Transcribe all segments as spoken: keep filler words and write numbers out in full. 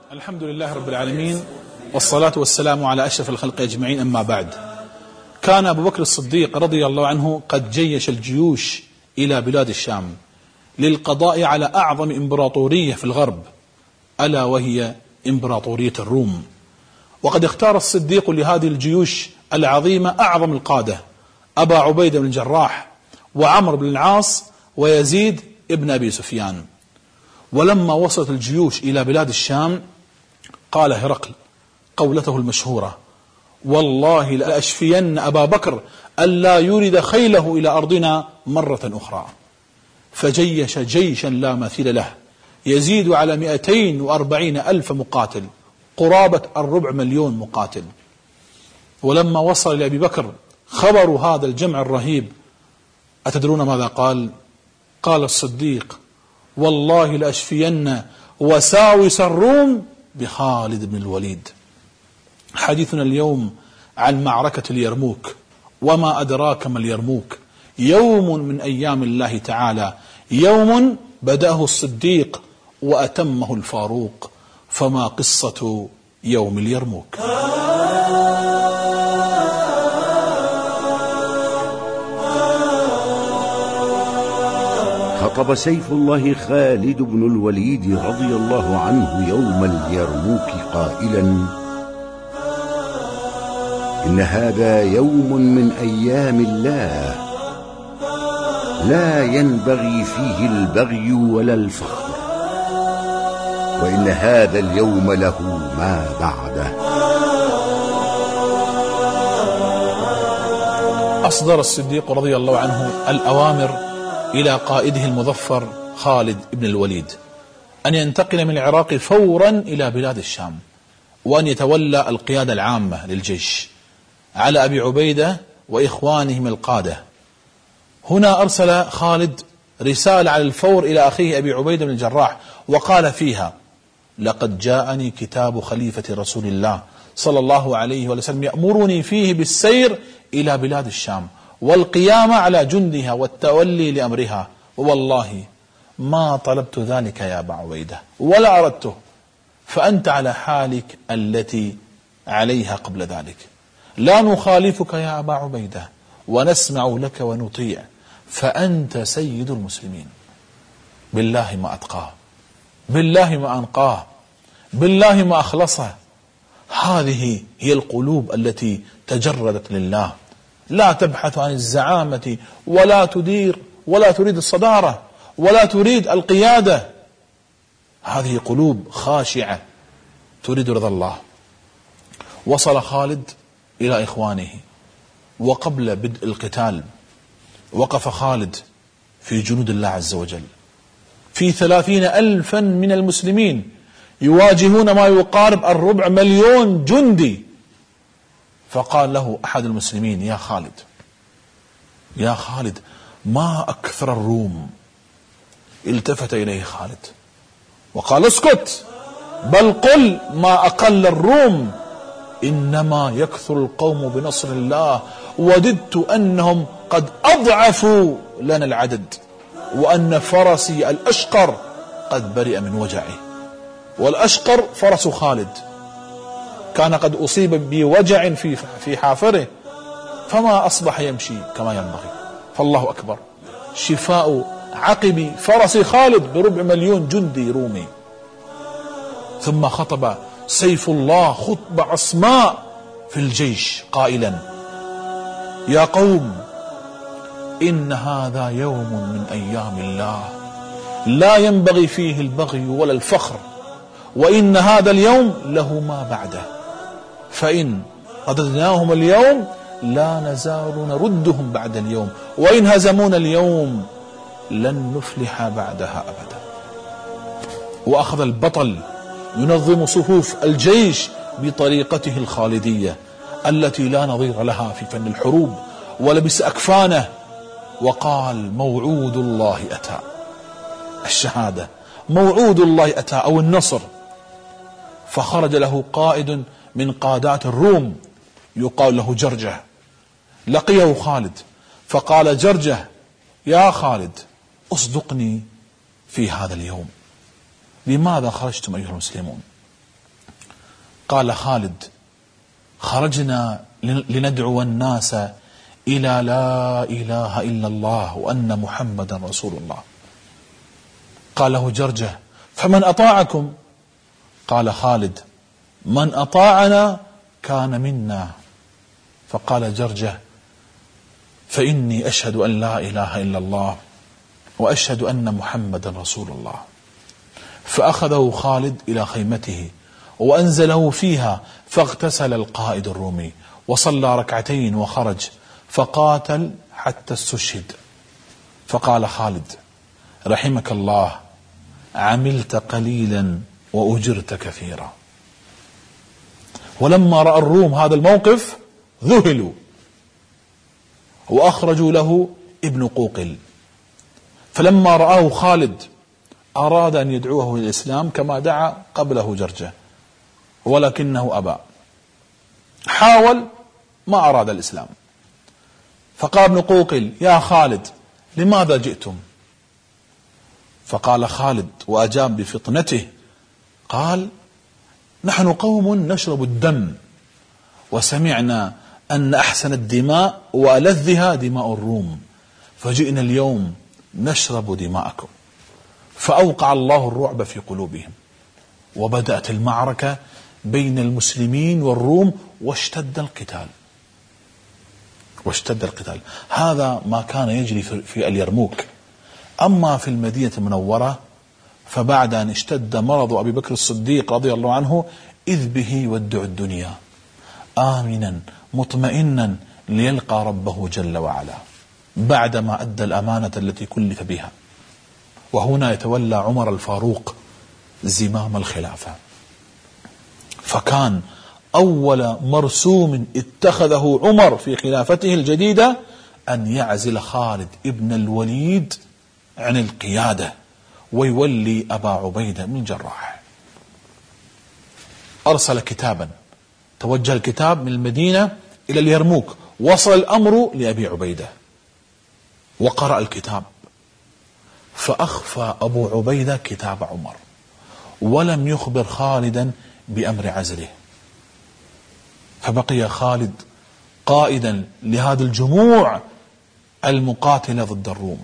الحمد لله رب العالمين، والصلاة والسلام على أشرف الخلق أجمعين، أما بعد. كان أبو بكر الصديق رضي الله عنه قد جيش الجيوش إلى بلاد الشام للقضاء على أعظم إمبراطورية في الغرب، ألا وهي إمبراطورية الروم. وقد اختار الصديق لهذه الجيوش العظيمة أعظم القادة، أبا عبيدة بن الجراح وعمرو بن العاص ويزيد ابن أبي سفيان. ولما وصلت الجيوش إلى بلاد الشام قال هرقل قولته المشهورة: والله لأشفين أبا بكر ألا يرد خيله إلى أرضنا مرة أخرى. فجيش جيشا لا مثيل له يزيد على مئتين وأربعين ألف مقاتل، قرابة الربع مليون مقاتل. ولما وصل إلى أبي بكر خبر هذا الجمع الرهيب، أتدرون ماذا قال؟ قال الصديق: والله لأشفين وساوس الروم بخالد بن الوليد. حديثنا اليوم عن معركة اليرموك، وما أدراك ما اليرموك؟ يوم من أيام الله تعالى، يوم بدأه الصديق وأتمه الفاروق. فما قصة يوم اليرموك؟ خطب سيف الله خالد بن الوليد رضي الله عنه يوم اليرموك قائلا: إن هذا يوم من أيام الله لا ينبغي فيه البغي ولا الفخر، وإن هذا اليوم له ما بعده. أصدر الصديق رضي الله عنه الأوامر إلى قائده المظفر خالد بن الوليد أن ينتقل من العراق فورا إلى بلاد الشام، وأن يتولى القيادة العامة للجيش على أبي عبيدة وإخوانهم القادة. هنا أرسل خالد رسالة على الفور إلى أخيه أبي عبيدة بن الجراح، وقال فيها: لقد جاءني كتاب خليفة رسول الله صلى الله عليه وسلم يأمرني فيه بالسير إلى بلاد الشام والقيام على جندها والتولي لأمرها، والله ما طلبت ذلك يا أبا عبيدة ولا أردته، فأنت على حالك التي عليها قبل ذلك، لا نخالفك يا أبا عبيدة ونسمع لك ونطيع، فأنت سيد المسلمين. بالله ما أتقاه، بالله ما أنقاه، بالله ما أخلصه. هذه هي القلوب التي تجردت لله، لا تبحث عن الزعامة ولا تدير ولا تريد الصدارة ولا تريد القيادة. هذه قلوب خاشعة تريد رضا الله. وصل خالد إلى إخوانه، وقبل بدء القتال وقف خالد في جنود الله عز وجل، في ثلاثين ألفا من المسلمين يواجهون ما يقارب الربع مليون جندي. فقال له أحد المسلمين: يا خالد يا خالد ما أكثر الروم. التفت إليه خالد وقال: اسكت، بل قل ما أقل الروم، إنما يكثر القوم بنصر الله، وددت أنهم قد أضعفوا لنا العدد، وأن فرسي الأشقر قد برئ من وجعه. والأشقر فرس خالد كان قد أصيب بوجع في في حافره، فما أصبح يمشي كما ينبغي. فالله أكبر، شفاء عقب فرس خالد بربع مليون جندي رومي. ثم خطب سيف الله خطبة عصماء في الجيش قائلا: يا قوم، إن هذا يوم من أيام الله لا ينبغي فيه البغي ولا الفخر، وإن هذا اليوم له ما بعده، فإن رددناهم اليوم لا نزال نردهم بعد اليوم، وإن هزمونا اليوم لن نفلح بعدها أبدا. وأخذ البطل ينظم صفوف الجيش بطريقته الخالدية التي لا نظير لها في فن الحروب، ولبس أكفانه وقال: موعود الله أتى. الشهادة، موعود الله أتى أو النصر. فخرج له قائد من قادات الروم يقال له جرجة، لقيه خالد فقال: جرجة يا خالد، أصدقني في هذا اليوم، لماذا خرجتم أيها المسلمون؟ قال خالد: خرجنا لندعو الناس إلى لا إله إلا الله وأن محمدا رسول الله. قال له جرجة: فمن أطاعكم؟ قال خالد: من أطاعنا كان منا. فقال جرجة: فإني أشهد أن لا إله إلا الله وأشهد أن محمدا رسول الله. فأخذه خالد إلى خيمته وأنزله فيها، فاغتسل القائد الرومي وصلى ركعتين وخرج فقاتل حتى استشهد. فقال خالد: رحمك الله، عملت قليلا وأجرت كثيرا. ولما رأى الروم هذا الموقف ذهلوا وأخرجوا له ابن قوقل. فلما رآه خالد أراد أن يدعوه إلى الإسلام كما دعا قبله جرجة، ولكنه أبى، حاول ما أراد الإسلام. فقال ابن قوقل: يا خالد، لماذا جئتم؟ فقال خالد وأجاب بفطنته، قال: نحن قوم نشرب الدم، وسمعنا أن أحسن الدماء وألذها دماء الروم، فجئنا اليوم نشرب دماءكم. فأوقع الله الرعب في قلوبهم، وبدأت المعركة بين المسلمين والروم، واشتد القتال واشتد القتال هذا ما كان يجري في اليرموك. أما في المدينة المنورة فبعد أن اشتد مرض أبي بكر الصديق رضي الله عنه إذ به يودع الدنيا آمنا مطمئنا ليلقى ربه جل وعلا بعدما أدى الأمانة التي كلف بها. وهنا يتولى عمر الفاروق زمام الخلافة، فكان أول مرسوم اتخذه عمر في خلافته الجديدة أن يعزل خالد ابن الوليد عن القيادة ويولي أبا عبيدة بن الجراح. أرسل كتابا، توجه الكتاب من المدينة إلى اليرموك، وصل الأمر لأبي عبيدة وقرأ الكتاب، فأخفى أبو عبيدة كتاب عمر ولم يخبر خالدا بأمر عزله. فبقي خالد قائدا لهذا الجموع المقاتلة ضد الروم.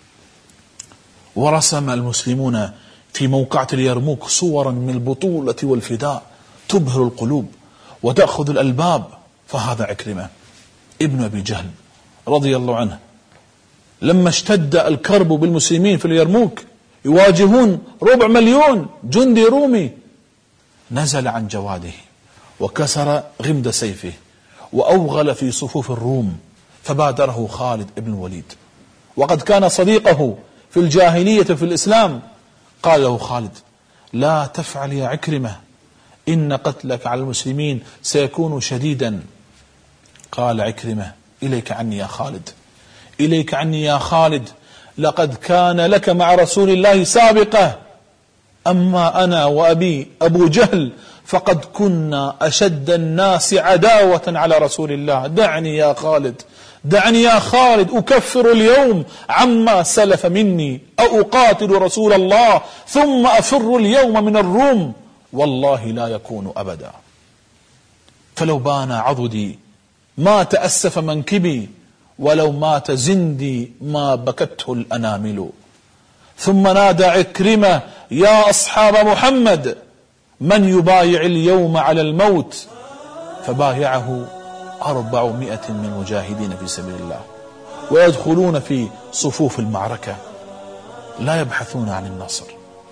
ورسم المسلمون في موقعة اليرموك صورا من البطولة والفداء تبهر القلوب وتأخذ الألباب. فهذا عكرمة ابن أبي جهل رضي الله عنه لما اشتد الكرب بالمسلمين في اليرموك يواجهون ربع مليون جندي رومي، نزل عن جواده وكسر غمد سيفه وأوغل في صفوف الروم، فبادره خالد بن الوليد وقد كان صديقه في الجاهلية في الإسلام. قال له خالد: لا تفعل يا عكرمة، إن قتلك على المسلمين سيكون شديدا. قال عكرمة: إليك عني يا خالد، إليك عني يا خالد، لقد كان لك مع رسول الله سابقة، أما أنا وأبي أبو جهل فقد كنا أشد الناس عداوة على رسول الله. دعني يا خالد، دعني يا خالد أكفر اليوم عما سلف مني، أو أقاتل رسول الله ثم أفر اليوم من الروم، والله لا يكون أبدا. فلو بان عضدي ما تأسف منكبي، ولو مات زندي ما بكته الأنامل. ثم نادى عكرمة: يا أصحاب محمد، من يبايع اليوم على الموت؟ فبايعه أربعمائة من المجاهدين في سبيل الله، ويدخلون في صفوف المعركة لا يبحثون عن النصر،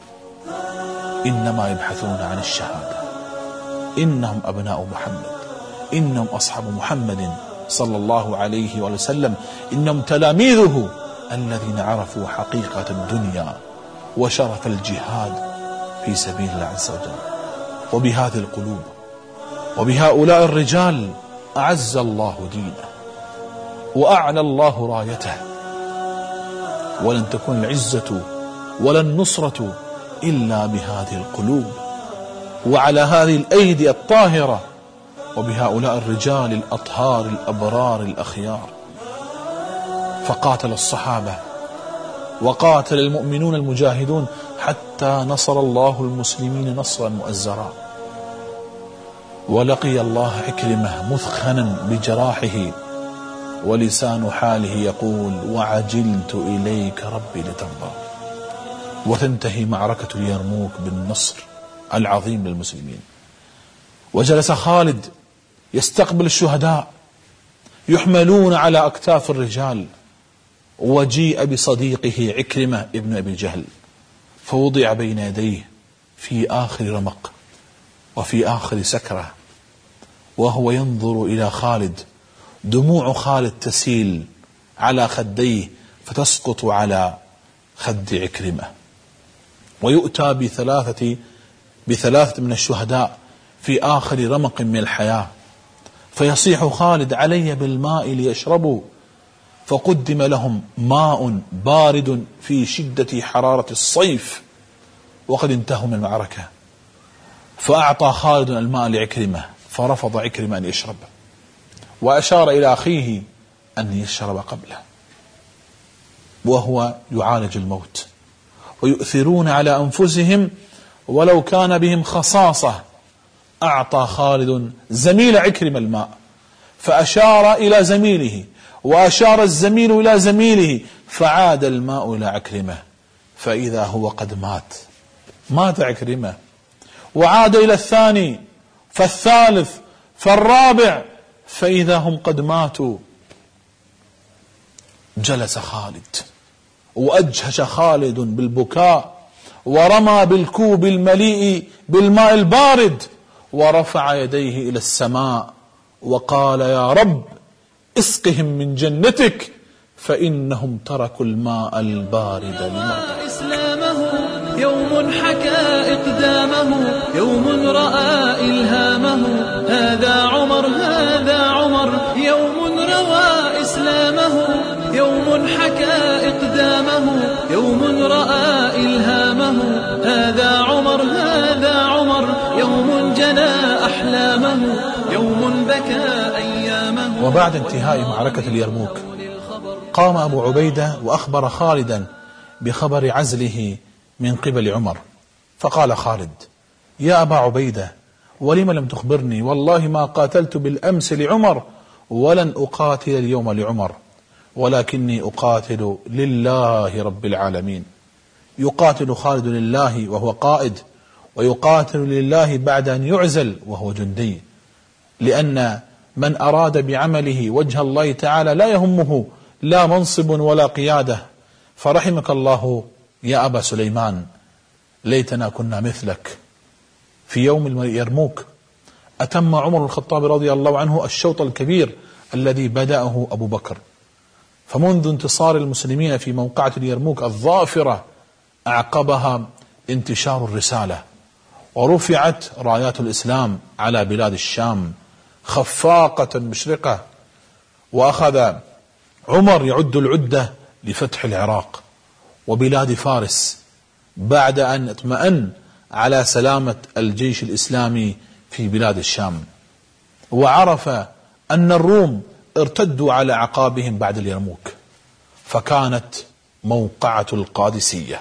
إنما يبحثون عن الشهادة. إنهم أبناء محمد، إنهم أصحاب محمد صلى الله عليه وسلم، إنهم تلاميذه الذين عرفوا حقيقة الدنيا وشرف الجهاد في سبيل الله عز وجل. وبهذه القلوب وبهؤلاء الرجال أعز الله دينه وأعلى الله رايته، ولن تكون العزة ولا النصرة إلا بهذه القلوب وعلى هذه الأيدي الطاهرة وبهؤلاء الرجال الأطهار الأبرار الأخيار. فقاتل الصحابة وقاتل المؤمنون المجاهدون حتى نصر الله المسلمين نصرا مؤزرا. ولقي الله عكرمة مثخنا بجراحه ولسان حاله يقول وعجلت إليك ربي لترضى. وتنتهي معركة اليرموك بالنصر العظيم للمسلمين. وجلس خالد يستقبل الشهداء يحملون على أكتاف الرجال، وجيء بصديقه عكرمة ابن أبي جهل فوضع بين يديه في آخر رمق وفي آخر سكرة، وهو ينظر إلى خالد، دموع خالد تسيل على خديه فتسقط على خد عكرمة. ويؤتى بثلاثة بثلاثة من الشهداء في آخر رمق من الحياة، فيصيح خالد علي بالماء ليشربوا، فقدم لهم ماء بارد في شدة حرارة الصيف وقد انتهوا من المعركة، فأعطى خالد الماء لعكرمة فرفض عكرمة أن يشرب، وأشار إلى أخيه أن يشرب قبله وهو يعالج الموت. ويؤثرون على أنفسهم ولو كان بهم خصاصة. أعطى خالد زميل عكرمة الماء فأشار إلى زميله وأشار الزميل إلى زميله فعاد الماء إلى عكرمة فإذا هو قد مات مات عكرمة. وعاد إلى الثاني فالثالث فالرابع فإذا هم قد ماتوا. جلس خالد وأجهش خالد بالبكاء ورمى بالكوب المليء بالماء البارد ورفع يديه إلى السماء وقال يا رب اسقهم من جنتك فإنهم تركوا الماء البارد لمرضى. إسلامه يوم حكى إقدامه، يوم رأى إلهامه، هذا عمر هذا عمر، يوم روى إسلامه، يوم حكى إقدامه، يوم رأى إلهامه، هذا عمر هذا عمر، يوم جنى أحلامه، يوم بكى أيامه. وبعد انتهاء معركة اليرموك قام أبو عبيدة وأخبر خالدا بخبر عزله من قبل عمر، فقال خالد يا أبا عبيدة ولم لم تخبرني؟ والله ما قاتلت بالأمس لعمر ولن أقاتل اليوم لعمر، ولكني أقاتل لله رب العالمين. يقاتل خالد لله وهو قائد، ويقاتل لله بعد أن يعزل وهو جندي، لأن من أراد بعمله وجه الله تعالى لا يهمه لا منصب ولا قيادة. فرحمك الله يا أبا سليمان، ليتنا كنا مثلك. في يوم اليرموك أتم عمر الخطاب رضي الله عنه الشوط الكبير الذي بدأه أبو بكر، فمنذ انتصار المسلمين في موقعة اليرموك الظافرة أعقبها انتشار الرسالة، ورفعت رايات الإسلام على بلاد الشام خفاقة مشرقة، وأخذ عمر يعد العدة لفتح العراق وبلاد فارس بعد أن اطمأن على سلامة الجيش الإسلامي في بلاد الشام، وعرف أن الروم ارتدوا على عقابهم بعد اليرموك، فكانت موقعة القادسية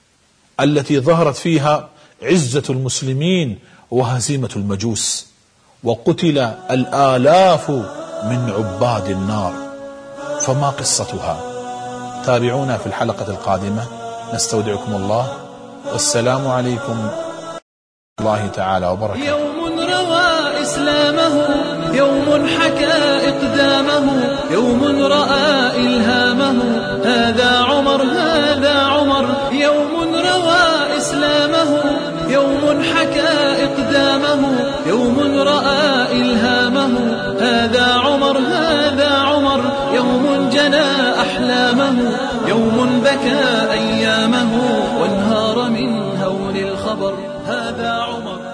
التي ظهرت فيها عزة المسلمين وهزيمة المجوس، وقتل الآلاف من عباد النار. فما قصتها؟ تابعونا في الحلقة القادمة. نستودعكم الله، والسلام عليكم ورحمة الله تعالى وبركاته. يوم روى إسلامه، يوم حكى إقدامه، يوم رأى إلهامه، هذا عمر هذا عمر، يوم روى إسلامه، يوم حكى إقدامه، يوم رأى إلهامه، هذا عمر هذا عمر، يوم جنى أحلامه، يوم بكى أيامه، وانهار من هول الخبر، هذا عمر.